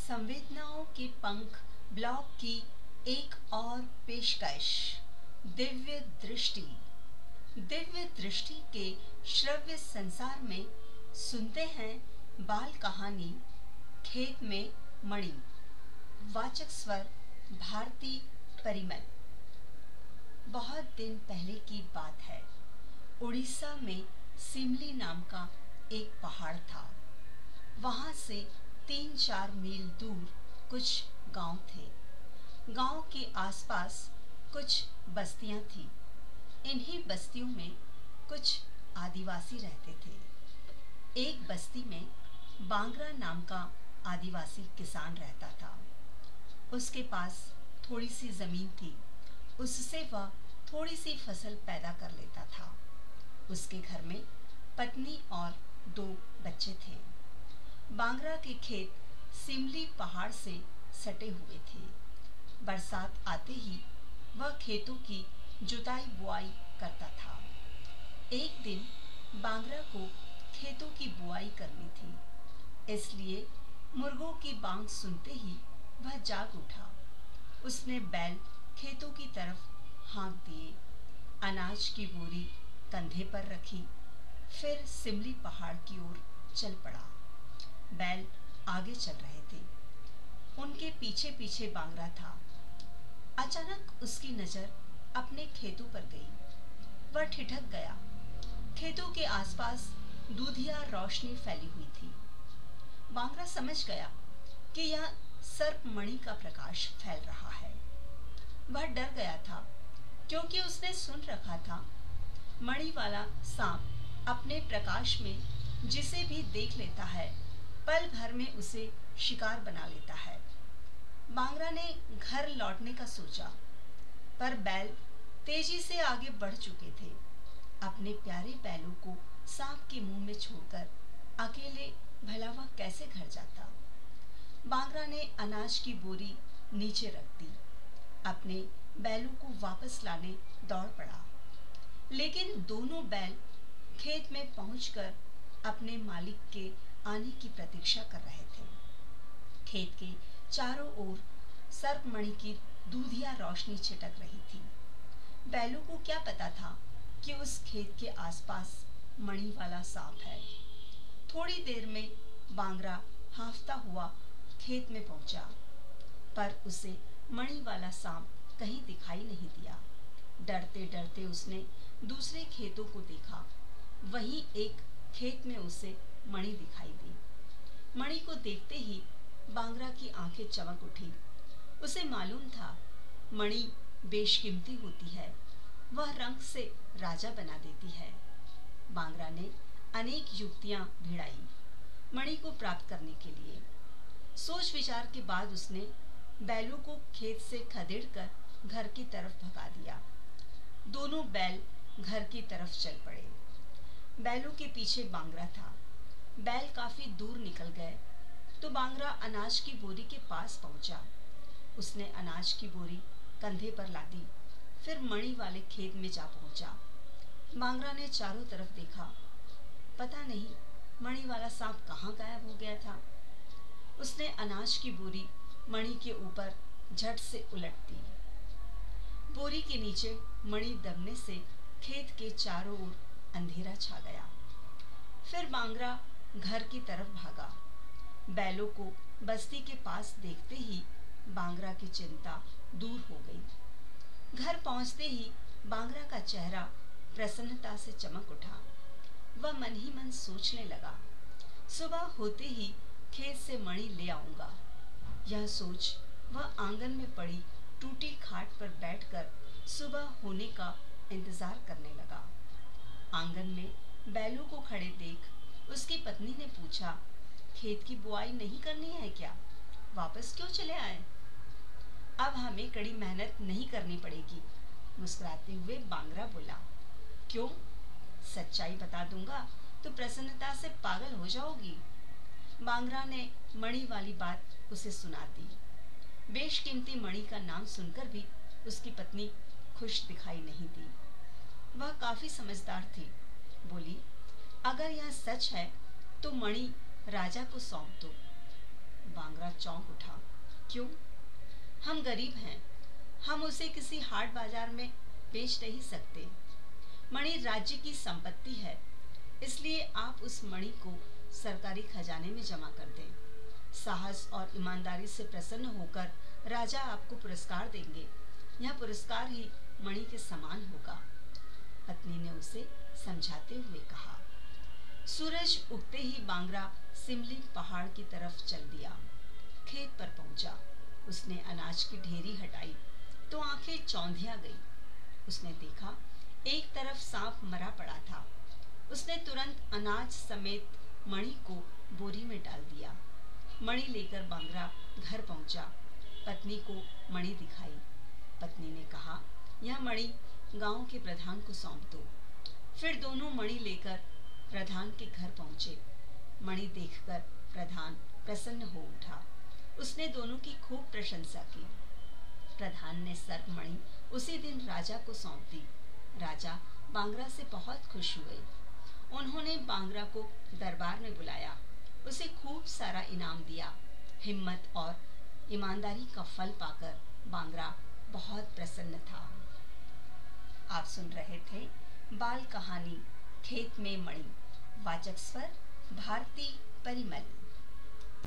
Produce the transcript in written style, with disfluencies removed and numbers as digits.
संवेदनाओं के पंख ब्लॉग की एक और पेशकश। दिव्य दृष्टि। दिव्य दृष्टि के श्रव्य संसार में सुनते हैं बाल कहानी खेत में मणि। वाचक स्वर भारती परिमल। बहुत दिन पहले की बात है। उड़ीसा में सिमली नाम का एक पहाड़ था। वहां से 3-4 मील दूर कुछ गांव थे। गांव के आसपास कुछ बस्तियां थी। इन्हीं बस्तियों में कुछ आदिवासी रहते थे। एक बस्ती में बांगरा नाम का आदिवासी किसान रहता था। उसके पास थोड़ी सी जमीन थी। उससे वह थोड़ी सी फसल पैदा कर लेता था। उसके घर में पत्नी और 2 बच्चे थे। बांगरा के खेत सिमली पहाड़ से सटे हुए थे। बरसात आते ही वह खेतों की जुताई बुआई करता था। एक दिन बांगरा को खेतों की बुआई करनी थी, इसलिए मुर्गों की बांग सुनते ही वह जाग उठा। उसने बैल खेतों की तरफ हाँक दिए, अनाज की बोरी कंधे पर रखी, फिर सिमली पहाड़ की ओर चल पड़ा। बैल आगे चल रहे थे। उनके पीछे पीछे बांगरा था। अचानक उसकी नजर अपने खेतों पर गई। वह ठिठक गया। खेतों के आसपास दूधिया रोशनी फैली हुई थी। बांगरा समझ गया कि यह सर्प मणि का प्रकाश फैल रहा है। वह डर गया था, क्योंकि उसने सुन रखा था मणि वाला सांप अपने प्रकाश में जिसे भी देख लेता है, पल भर में उसे शिकार बना लेता है। बांगरा ने घर लौटने का सोचा, पर बैल तेजी से आगे बढ़ चुके थे। अपने प्यारे बैलों को सांप के मुंह में छोड़कर अकेले भला वह कैसे घर जाता। बांगरा ने अनाज की बोरी नीचे रख दी। अपने बैलों को वापस लाने दौड़ पड़ा, लेकिन दोनों बैल खेत में पहुंचकर अपने मालिक के आने की प्रतीक्षा कर रहे थे। खेत के चारों ओर सर्पमणि की दूधिया रोशनी छिटक रही थी। बैलों को क्या पता था कि उस खेत के आसपास मणि वाला सांप है। थोड़ी देर में बांगरा हांफता हुआ खेत में पहुंचा, पर उसे मणि वाला सांप कहीं दिखाई नहीं दिया। डरते डरते उसने दूसरे खेतों को देखा। वहीं एक खेत में उसे मणि दिखाई दी। मणि को देखते ही बांगरा की आंखें चमक उठी। उसे मालूम था मणि बेशकीमती होती है, वह रंग से राजा बना देती है। बांगरा ने अनेक युक्तियां भिड़ाई मणि को प्राप्त करने के लिए। सोच विचार के बाद उसने बैलों को खेत से खदेड़कर घर की तरफ भगा दिया। दोनों बैल घर की तरफ चल पड़े। बैलों के पीछे बांगरा था। बैल काफी दूर निकल गए तो बांगरा अनाज की बोरी के पास पहुंचा। उसने अनाज की बोरी कंधे पर लादी, फिर मणि वाले खेत में जा पहुंचा। बांगरा ने चारों तरफ देखा। पता नहीं मणि वाला सांप कहाँ गायब हो गया था। उसने अनाज की बोरी मणि के ऊपर झट से उलट दी। बोरी के नीचे मणि दबने से खेत के चारों ओर अंधेरा छा गया। फिर बांगरा घर की तरफ भागा। बैलों को बस्ती के पास देखते ही बांगरा की चिंता दूर हो गई। घर पहुंचते ही बांगरा का चेहरा प्रसन्नता से चमक उठा। वह मन ही मन सोचने लगा, सुबह होते ही खेत से मणि ले आऊंगा। यह सोच वह आंगन में पड़ी टूटी खाट पर बैठकर सुबह होने का इंतजार करने लगा। आंगन में बैलों को खड़े देख उसकी पत्नी ने पूछा, खेत की बुआई नहीं करनी है क्या? वापस क्यों चले आए? अब हमें कड़ी मेहनत नहीं करनी पड़ेगी, मुस्कुराते हुए बांगरा बोला। क्यों? सच्चाई बता दूंगा तो प्रसन्नता से पागल हो जाओगी। बांगरा ने मणि वाली बात उसे सुना दी। बेशकीमती मणि का नाम सुनकर भी उसकी पत्नी खुश दिखाई नहीं दी। वह काफी समझदार थी। बोली, अगर यह सच है तो मणि राजा को सौंप दो। बांगरा चौंक उठा। क्यों? हम गरीब हैं, हम उसे किसी हाट बाजार में बेच नहीं सकते। मणि राज्य की संपत्ति है, इसलिए आप उस मणि को सरकारी खजाने में जमा कर दें। साहस और ईमानदारी से प्रसन्न होकर राजा आपको पुरस्कार देंगे। यह पुरस्कार ही मणि के समान होगा। पत्नी ने उसे समझाते हुए कहा। सूरज उगते ही बांगरा सिमली पहाड़ की तरफ चल दिया। खेत पर पहुंचा। उसने अनाज की ढेरी हटाई तो आंखें चौंधिया गई। उसने देखा एक तरफ सांप मरा पड़ा था। उसने तुरंत अनाज समेत मणि को बोरी में डाल दिया। मणि लेकर बांगरा घर पहुंचा। पत्नी को मणि दिखाई। पत्नी ने कहा, यह मणि गांव के प्रधान को सौंप दो। फिर दोनों मणि लेकर प्रधान के घर पहुंचे। मणि देखकर प्रधान प्रसन्न हो उठा। उसने दोनों की खूब प्रशंसा की। प्रधान ने सर्प मणि उसी दिन राजा को सौंप दी। राजा बांगरा से बहुत खुश हुए। उन्होंने बांगरा को दरबार में बुलाया, उसे खूब सारा इनाम दिया। हिम्मत और ईमानदारी का फल पाकर बांगरा बहुत प्रसन्न था। आप सुन रहे थे बाल कहानी खेत में मणि। वाचक स्वर भारती परिमल।